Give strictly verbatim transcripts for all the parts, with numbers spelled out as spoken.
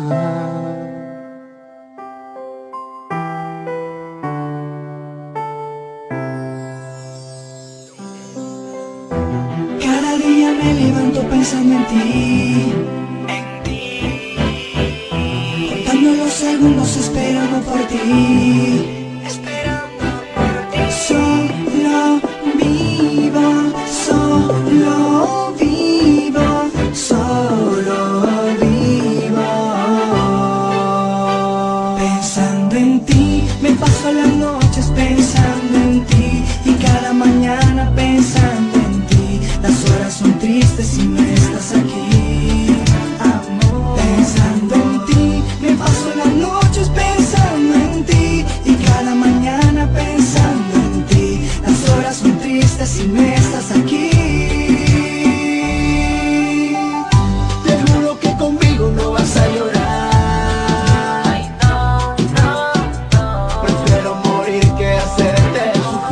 Cada día me levanto pensando en ti, en ti, contando los segundos esperando por ti, esperando por ti. Solo vivo, solo vivo, solo vivo pensando en ti. Me paso las noches pensando en ti y cada mañana pensando en ti. Las horas son tristes si no estás aquí, amor. Pensando en ti, me paso las noches pensando en ti y cada mañana pensando en ti. Las horas son tristes si no estás aquí. Te juro que conmigo no vas a llorar. Ay, no, no, no. Prefiero morir que hacerte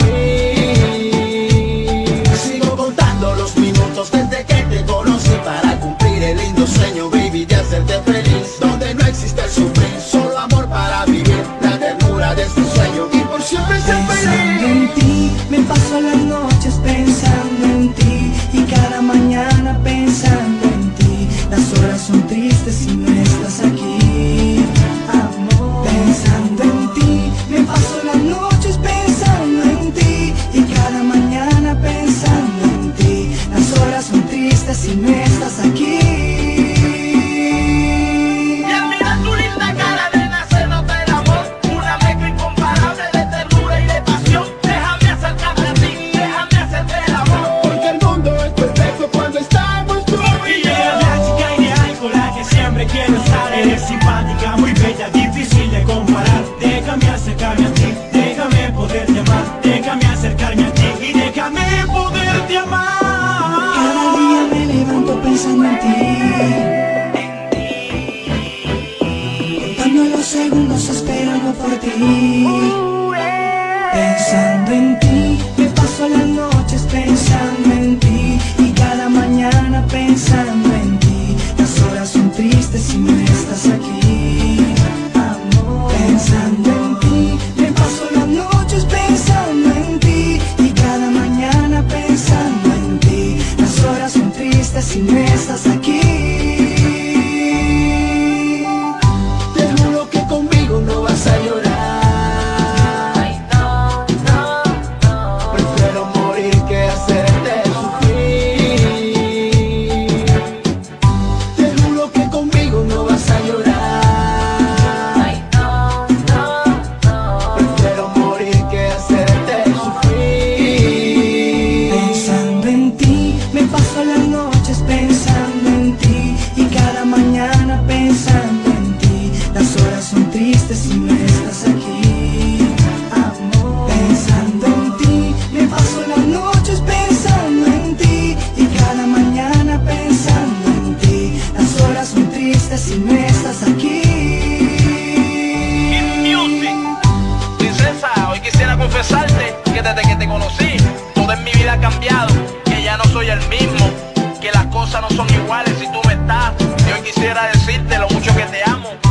sufrir. Sigo contando los minutos desde que te conocí para cumplir el lindo sueño, baby, de hacerte feliz. Donde no existe el sufrir, solo amor para vivir la ternura de este sueño y por siempre ser Pensando feliz. en ti, me paso las noches pensando en ti y cada mañana pensando en ti. Las horas son tristes si no estás aquí, amor. Pensando en ti, me paso las noches pensando en ti y cada mañana pensando en ti. Las horas son tristes si no estás aquí. Y al mirar tu linda cara, nena, se nota el amor. Una mezcla incomparable de ternura y de pasión. Déjame acercarme a ti, déjame hacerte el amor. Porque el mundo es perfecto cuando estamos tú y Y eres la chica ideal con la que siempre quiero estar. Eres simpática, muy bella, difícil de comparar. Déjame acercarme a ti, déjame poderte amar. Déjame acercarme a ti y déjame poderte amar. Cada día me levanto pensando en ti, contando los segundos esperando por ti. Pensando en ti, me paso las noches pensando en ti y cada mañana pensando en ti. Las horas son tristes si no estás aquí, amor. Pensando en ti, me paso las noches pensando en ti y cada mañana pensando en ti. Las horas son tristes si no estás aquí. Te juro que conmigo no vas a llorar. Ay, no, no, no. Prefiero morir que hacerte sufrir. Te juro que conmigo no vas a llorar. Ay, no, no, no. Prefiero morir que hacerte sufrir. Pensando en ti, me paso las noches pensando en ti y cada mañana pensando en ti. Las horas son tristes si no estás aquí, amor. Pensando en ti, me paso las noches pensando en ti y cada mañana pensando en ti. Las horas son tristes si no estás aquí. Kid Music. Princesa, hoy quisiera confesarte que desde que te conocí, toda en mi vida ha cambiado, que ya no soy el mismo, que las cosas no son iguales si tú no estás. Y hoy quisiera decirte lo mucho que te amo